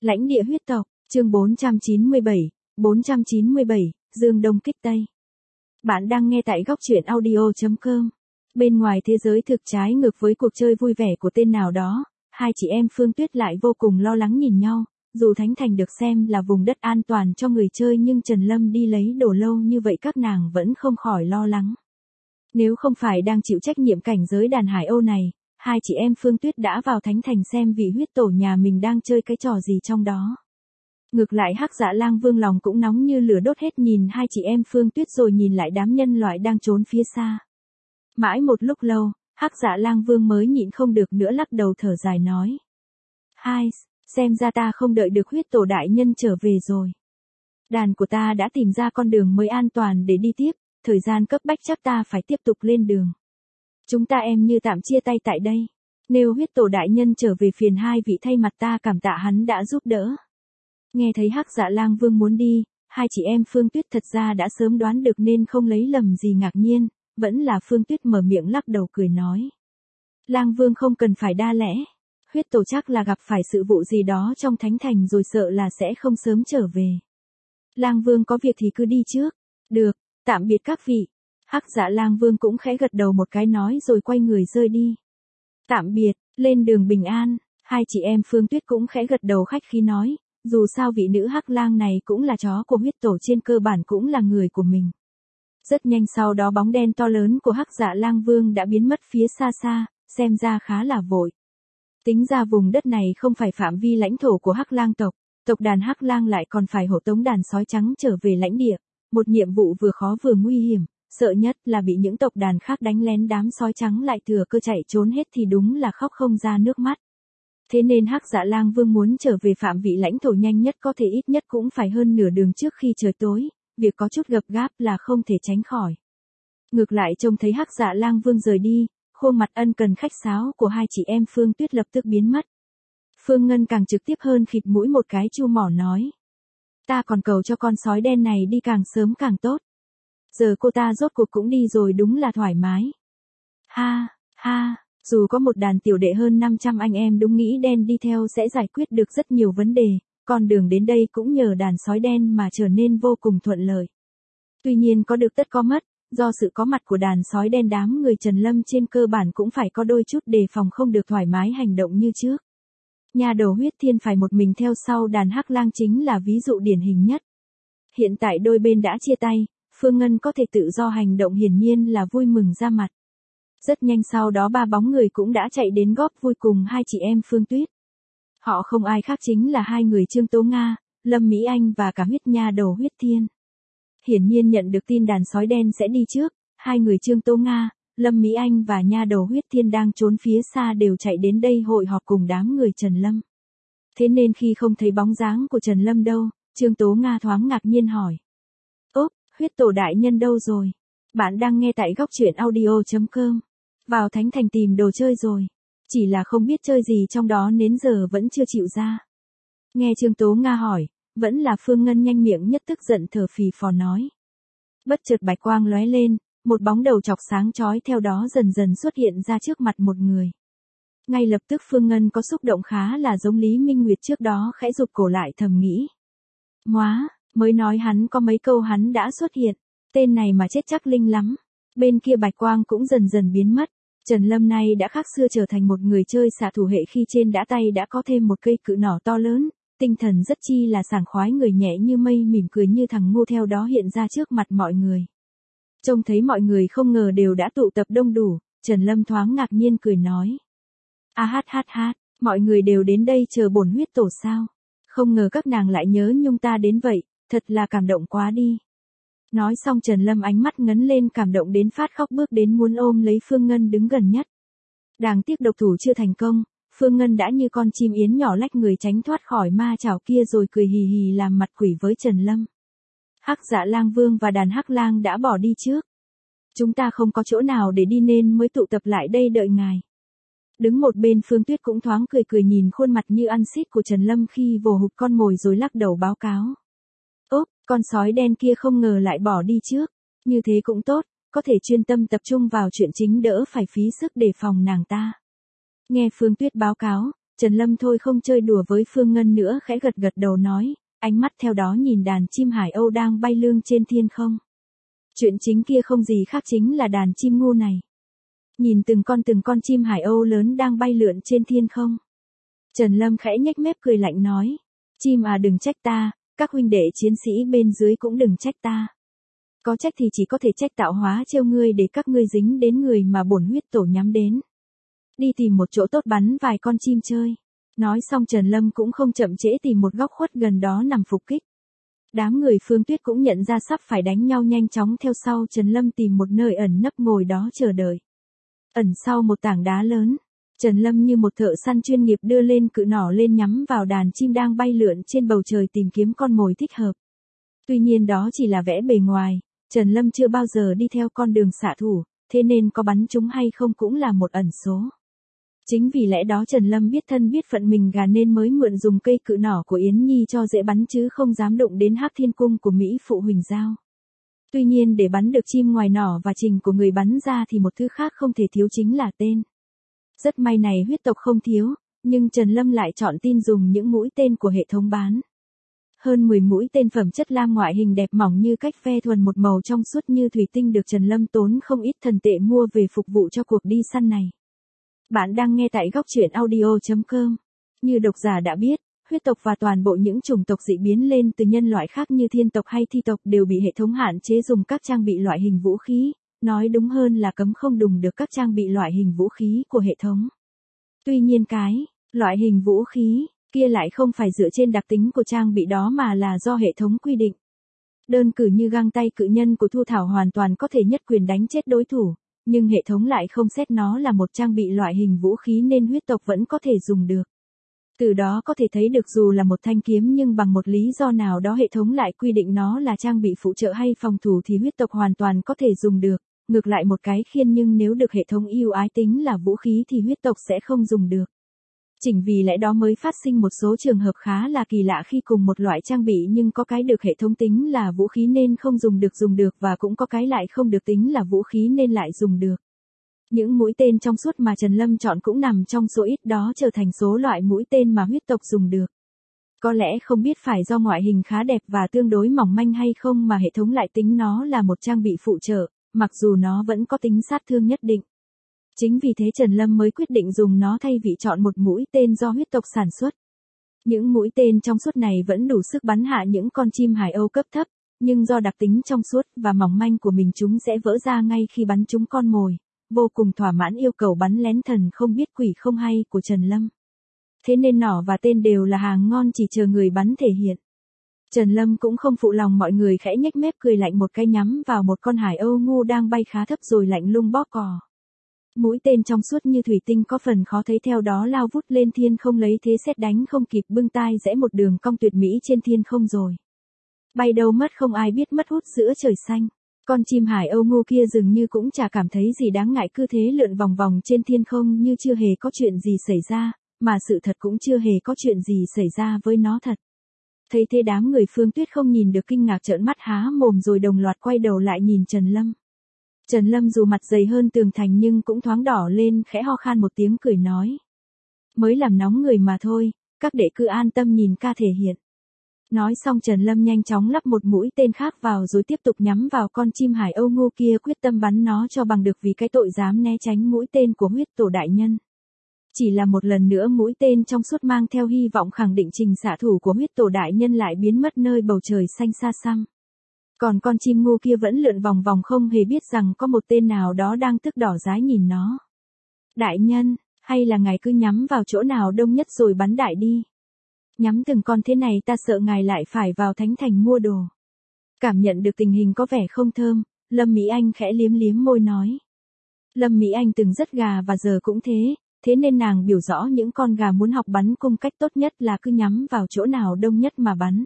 Lãnh địa huyết tộc, chương 497, Dương Đông kích Tây. Bạn đang nghe tại góc truyện audio.com. Bên ngoài thế giới thực trái ngược với cuộc chơi vui vẻ của tên nào đó, hai chị em Phương Tuyết lại vô cùng lo lắng nhìn nhau. Dù Thánh Thành được xem là vùng đất an toàn cho người chơi nhưng Trần Lâm đi lấy đồ lâu như vậy các nàng vẫn không khỏi lo lắng. Nếu không phải đang chịu trách nhiệm cảnh giới đàn Hải Âu này, hai chị em Phương Tuyết đã vào Thánh Thành xem vị huyết tổ nhà mình đang chơi cái trò gì trong đó. Ngược lại Hắc Dạ Lang Vương lòng cũng nóng như lửa đốt hết nhìn hai chị em Phương Tuyết rồi nhìn lại đám nhân loại đang trốn phía xa. Mãi một lúc lâu, Hắc Dạ Lang Vương mới nhịn không được nữa lắc đầu thở dài nói. Hai, xem ra ta không đợi được huyết tổ đại nhân trở về rồi. Đàn của ta đã tìm ra con đường mới an toàn để đi tiếp, thời gian cấp bách chắc ta phải tiếp tục lên đường. Chúng ta em như tạm chia tay tại đây. Nếu huyết tổ đại nhân trở về phiền hai vị thay mặt ta cảm tạ hắn đã giúp đỡ. Nghe thấy Hắc Dạ Lang Vương muốn đi, hai chị em Phương Tuyết thật ra đã sớm đoán được nên không lấy lầm gì ngạc nhiên, vẫn là Phương Tuyết mở miệng lắc đầu cười nói. Lang Vương không cần phải đa lẽ, huyết tổ chắc là gặp phải sự vụ gì đó trong Thánh Thành rồi sợ là sẽ không sớm trở về. Lang Vương có việc thì cứ đi trước. Được, tạm biệt các vị. Hắc Dạ Lang Vương cũng khẽ gật đầu một cái nói rồi quay người rời đi. Tạm biệt, lên đường bình an, hai chị em Phương Tuyết cũng khẽ gật đầu khách khí nói, dù sao vị nữ Hắc Lang này cũng là chó của huyết tổ trên cơ bản cũng là người của mình. Rất nhanh sau đó bóng đen to lớn của Hắc Dạ Lang Vương đã biến mất phía xa xa, xem ra khá là vội. Tính ra vùng đất này không phải phạm vi lãnh thổ của Hắc Lang tộc, tộc đàn Hắc Lang lại còn phải hộ tống đàn sói trắng trở về lãnh địa, một nhiệm vụ vừa khó vừa nguy hiểm. Sợ nhất là bị những tộc đàn khác đánh lén đám sói trắng lại thừa cơ chạy trốn hết thì đúng là khóc không ra nước mắt. Thế nên Hắc Dạ Lang Vương muốn trở về phạm vị lãnh thổ nhanh nhất có thể ít nhất cũng phải hơn nửa đường trước khi trời tối, việc có chút gấp gáp là không thể tránh khỏi. Ngược lại trông thấy Hắc Dạ Lang Vương rời đi, khuôn mặt ân cần khách sáo của hai chị em Phương Tuyết lập tức biến mất. Phương Ngân càng trực tiếp hơn khịt mũi một cái chu mỏ nói. Ta còn cầu cho con sói đen này đi càng sớm càng tốt. Giờ cô ta rốt cuộc cũng đi rồi đúng là thoải mái. Ha, ha, dù có một đàn tiểu đệ hơn 500 anh em đúng nghĩ đen đi theo sẽ giải quyết được rất nhiều vấn đề, con đường đến đây cũng nhờ đàn sói đen mà trở nên vô cùng thuận lợi. Tuy nhiên có được tất có mất, do sự có mặt của đàn sói đen đám người Trần Lâm trên cơ bản cũng phải có đôi chút đề phòng không được thoải mái hành động như trước. Nhà đầu huyết thiên phải một mình theo sau đàn Hắc Lang chính là ví dụ điển hình nhất. Hiện tại đôi bên đã chia tay. Phương Ngân có thể tự do hành động hiển nhiên là vui mừng ra mặt. Rất nhanh sau đó ba bóng người cũng đã chạy đến góp vui cùng hai chị em Phương Tuyết. Họ không ai khác chính là hai người Trương Tố Nga, Lâm Mỹ Anh và cả huyết nha đầu huyết thiên. Hiển nhiên nhận được tin đàn sói đen sẽ đi trước, hai người Trương Tố Nga, Lâm Mỹ Anh và nha đầu huyết thiên đang trốn phía xa đều chạy đến đây hội họp cùng đám người Trần Lâm. Thế nên khi không thấy bóng dáng của Trần Lâm đâu, Trương Tố Nga thoáng ngạc nhiên hỏi. Huyết tổ đại nhân đâu rồi? Bạn đang nghe tại góc truyện audio.com. Vào Thánh Thành tìm đồ chơi rồi. Chỉ là không biết chơi gì trong đó đến giờ vẫn chưa chịu ra. Nghe Trương Tố Nga hỏi, vẫn là Phương Ngân nhanh miệng nhất tức giận thở phì phò nói. Bất chợt bạch quang lóe lên, một bóng đầu chọc sáng chói theo đó dần dần xuất hiện ra trước mặt một người. Ngay lập tức Phương Ngân có xúc động khá là giống Lý Minh Nguyệt trước đó khẽ rụt cổ lại thầm nghĩ. Móa! Mới nói hắn có mấy câu hắn đã xuất hiện, tên này mà chết chắc linh lắm. Bên kia bạch quang cũng dần dần biến mất, Trần Lâm nay đã khác xưa trở thành một người chơi xạ thủ hệ khi trên đã tay đã có thêm một cây cự nỏ to lớn, tinh thần rất chi là sảng khoái người nhẹ như mây mỉm cười như thằng ngu theo đó hiện ra trước mặt mọi người. Trông thấy mọi người không ngờ đều đã tụ tập đông đủ, Trần Lâm thoáng ngạc nhiên cười nói. Mọi người đều đến đây chờ bổn huyết tổ sao? Không ngờ các nàng lại nhớ nhung ta đến vậy. Thật là cảm động quá đi. Nói xong Trần Lâm ánh mắt ngấn lên cảm động đến phát khóc bước đến muốn ôm lấy Phương Ngân đứng gần nhất. Đáng tiếc độc thủ chưa thành công, Phương Ngân đã như con chim yến nhỏ lách người tránh thoát khỏi ma chảo kia rồi cười hì hì làm mặt quỷ với Trần Lâm. Hắc Dạ Lang Vương và đàn Hắc Lang đã bỏ đi trước. Chúng ta không có chỗ nào để đi nên mới tụ tập lại đây đợi ngài. Đứng một bên Phương Tuyết cũng thoáng cười cười nhìn khuôn mặt như ăn xít của Trần Lâm khi vồ hụt con mồi rồi lắc đầu báo cáo. Con sói đen kia không ngờ lại bỏ đi trước. Như thế cũng tốt, có thể chuyên tâm tập trung vào chuyện chính đỡ phải phí sức đề phòng nàng ta. Nghe Phương Tuyết báo cáo, Trần Lâm thôi không chơi đùa với Phương Ngân nữa, khẽ gật gật đầu nói, ánh mắt theo đó nhìn đàn chim Hải Âu đang bay lượn trên thiên không. Chuyện chính kia không gì khác chính là đàn chim ngu này. Nhìn từng con chim Hải Âu lớn đang bay lượn trên thiên không. Trần Lâm khẽ nhếch mép cười lạnh nói, chim à đừng trách ta, các huynh đệ chiến sĩ bên dưới cũng đừng trách ta. Có trách thì chỉ có thể trách tạo hóa trêu ngươi để các ngươi dính đến người mà bổn huyết tổ nhắm đến. Đi tìm một chỗ tốt bắn vài con chim chơi. Nói xong Trần Lâm cũng không chậm trễ tìm một góc khuất gần đó nằm phục kích. Đám người Phương Tuyết cũng nhận ra sắp phải đánh nhau, nhanh chóng theo sau Trần Lâm tìm một nơi ẩn nấp ngồi đó chờ đợi. Ẩn sau một tảng đá lớn, Trần Lâm như một thợ săn chuyên nghiệp đưa lên cự nỏ lên nhắm vào đàn chim đang bay lượn trên bầu trời tìm kiếm con mồi thích hợp. Tuy nhiên đó chỉ là vẻ bề ngoài, Trần Lâm chưa bao giờ đi theo con đường xạ thủ, thế nên có bắn chúng hay không cũng là một ẩn số. Chính vì lẽ đó Trần Lâm biết thân biết phận mình gà nên mới mượn dùng cây cự nỏ của Yến Nhi cho dễ bắn chứ không dám đụng đến Hắc Thiên Cung của Mỹ Phụ Huỳnh Giao. Tuy nhiên để bắn được chim ngoài nỏ và trình của người bắn ra thì một thứ khác không thể thiếu chính là tên. Rất may này huyết tộc không thiếu, nhưng Trần Lâm lại chọn tin dùng những mũi tên của hệ thống bán. Hơn 10 mũi tên phẩm chất lam ngoại hình đẹp mỏng như cách ve thuần một màu trong suốt như thủy tinh được Trần Lâm tốn không ít thần tệ mua về phục vụ cho cuộc đi săn này. Bạn đang nghe tại góc truyện audio.com. Như độc giả đã biết, huyết tộc và toàn bộ những chủng tộc dị biến lên từ nhân loại khác như thiên tộc hay thi tộc đều bị hệ thống hạn chế dùng các trang bị loại hình vũ khí, nói đúng hơn là cấm không đụng được các trang bị loại hình vũ khí của hệ thống. Tuy nhiên cái loại hình vũ khí kia lại không phải dựa trên đặc tính của trang bị đó mà là do hệ thống quy định. Đơn cử như găng tay cự nhân của Thu Thảo hoàn toàn có thể nhất quyền đánh chết đối thủ, nhưng hệ thống lại không xét nó là một trang bị loại hình vũ khí nên huyết tộc vẫn có thể dùng được. Từ đó có thể thấy được dù là một thanh kiếm nhưng bằng một lý do nào đó hệ thống lại quy định nó là trang bị phụ trợ hay phòng thủ thì huyết tộc hoàn toàn có thể dùng được. Ngược lại một cái khiên nhưng nếu được hệ thống ưu ái tính là vũ khí thì huyết tộc sẽ không dùng được. Chính vì lẽ đó mới phát sinh một số trường hợp khá là kỳ lạ khi cùng một loại trang bị nhưng có cái được hệ thống tính là vũ khí nên không dùng được và cũng có cái lại không được tính là vũ khí nên lại dùng được. Những mũi tên trong suốt mà Trần Lâm chọn cũng nằm trong số ít đó trở thành số loại mũi tên mà huyết tộc dùng được. Có lẽ không biết phải do ngoại hình khá đẹp và tương đối mỏng manh hay không mà hệ thống lại tính nó là một trang bị phụ trợ, mặc dù nó vẫn có tính sát thương nhất định. Chính vì thế Trần Lâm mới quyết định dùng nó thay vì chọn một mũi tên do huyết tộc sản xuất. Những mũi tên trong suốt này vẫn đủ sức bắn hạ những con chim Hải Âu cấp thấp, nhưng do đặc tính trong suốt và mỏng manh của mình chúng sẽ vỡ ra ngay khi bắn trúng con mồi, vô cùng thỏa mãn yêu cầu bắn lén thần không biết quỷ không hay của Trần Lâm. Thế nên nỏ và tên đều là hàng ngon chỉ chờ người bắn thể hiện. Trần Lâm cũng không phụ lòng mọi người khẽ nhếch mép cười lạnh một cái nhắm vào một con Hải Âu ngu đang bay khá thấp rồi lạnh lùng bóp cò. Mũi tên trong suốt như thủy tinh có phần khó thấy theo đó lao vút lên thiên không lấy thế sét đánh không kịp bưng tai rẽ một đường cong tuyệt mỹ trên thiên không rồi. Bay đâu mất không ai biết mất hút giữa trời xanh. Con chim Hải Âu ngu kia dường như cũng chả cảm thấy gì đáng ngại cứ thế lượn vòng vòng trên thiên không như chưa hề có chuyện gì xảy ra, mà sự thật cũng chưa hề có chuyện gì xảy ra với nó thật. Thấy thế đám người Phương Tuyết không nhìn được kinh ngạc trợn mắt há mồm rồi đồng loạt quay đầu lại nhìn Trần Lâm. Trần Lâm dù mặt dày hơn tường thành nhưng cũng thoáng đỏ lên khẽ ho khan một tiếng cười nói. Mới làm nóng người mà thôi, các đệ cứ an tâm nhìn ca thể hiện. Nói xong Trần Lâm nhanh chóng lắp một mũi tên khác vào rồi tiếp tục nhắm vào con chim Hải Âu ngu kia quyết tâm bắn nó cho bằng được vì cái tội dám né tránh mũi tên của huyết tổ đại nhân. Chỉ là một lần nữa mũi tên trong suốt mang theo hy vọng khẳng định trình xạ thủ của huyết tổ đại nhân lại biến mất nơi bầu trời xanh xa xăm. Còn con chim ngu kia vẫn lượn vòng vòng không hề biết rằng có một tên nào đó đang tức đỏ dái nhìn nó. Đại nhân, hay là ngài cứ nhắm vào chỗ nào đông nhất rồi bắn đại đi. Nhắm từng con thế này ta sợ ngài lại phải vào thánh thành mua đồ. Cảm nhận được tình hình có vẻ không thơm, Lâm Mỹ Anh khẽ liếm liếm môi nói. Lâm Mỹ Anh từng rất gà và giờ cũng thế nên nàng biểu rõ những con gà muốn học bắn cung cách tốt nhất là cứ nhắm vào chỗ nào đông nhất mà bắn.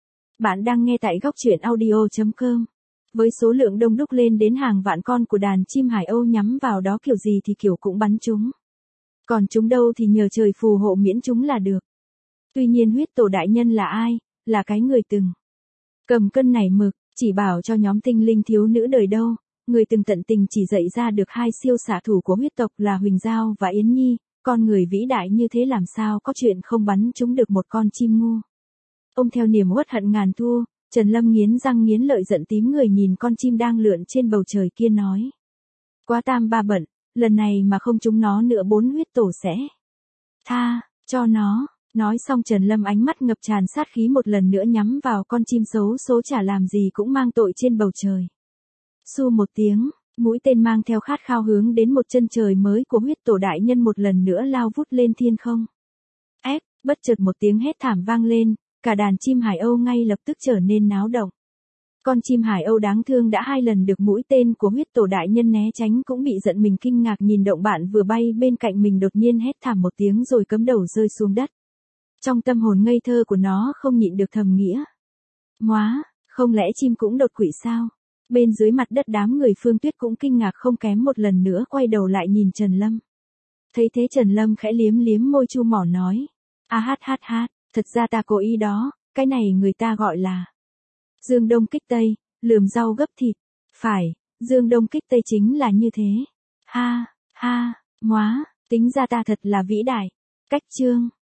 Bạn đang nghe tại góc truyện audio.com. Với số lượng đông đúc lên đến hàng vạn con của đàn chim Hải Âu nhắm vào đó kiểu gì thì kiểu cũng bắn chúng. Còn chúng đâu thì nhờ trời phù hộ miễn chúng là được. Tuy nhiên huyết tổ đại nhân là ai? Là cái người từng cầm cân nảy mực, chỉ bảo cho nhóm tinh linh thiếu nữ đời đâu. Người từng tận tình chỉ dạy ra được hai siêu xạ thủ của huyết tộc là Huỳnh Giao và Yến Nhi, con người vĩ đại như thế làm sao có chuyện không bắn trúng được một con chim ngu. Ông theo niềm uất hận ngàn thua, Trần Lâm nghiến răng nghiến lợi giận tím người nhìn con chim đang lượn trên bầu trời kia nói. Quá tam ba bận, lần này mà không trúng nó nữa 4 huyết tổ sẽ tha cho nó. Nói xong Trần Lâm ánh mắt ngập tràn sát khí một lần nữa nhắm vào con chim xấu số chả làm gì cũng mang tội trên bầu trời. Xu một tiếng, mũi tên mang theo khát khao hướng đến một chân trời mới của huyết tổ đại nhân một lần nữa lao vút lên thiên không. Bất chợt một tiếng hét thảm vang lên, cả đàn chim Hải Âu ngay lập tức trở nên náo động. Con chim Hải Âu đáng thương đã 2 lần được mũi tên của huyết tổ đại nhân né tránh cũng bị giận mình kinh ngạc nhìn động bạn vừa bay bên cạnh mình đột nhiên hét thảm một tiếng rồi cắm đầu rơi xuống đất. Trong tâm hồn ngây thơ của nó không nhịn được thầm nghĩa. Móa, không lẽ chim cũng đột quỵ sao? Bên dưới mặt đất đám người Phương Tuyết cũng kinh ngạc không kém một lần nữa quay đầu lại nhìn Trần Lâm. Thấy thế Trần Lâm khẽ liếm liếm môi chu mỏ nói. Thật ra ta cố ý đó, cái này người ta gọi là dương đông kích tây, lườm rau gấp thịt. Phải, dương đông kích tây chính là như thế. Ha, móa, tính ra ta thật là vĩ đại. Cách chương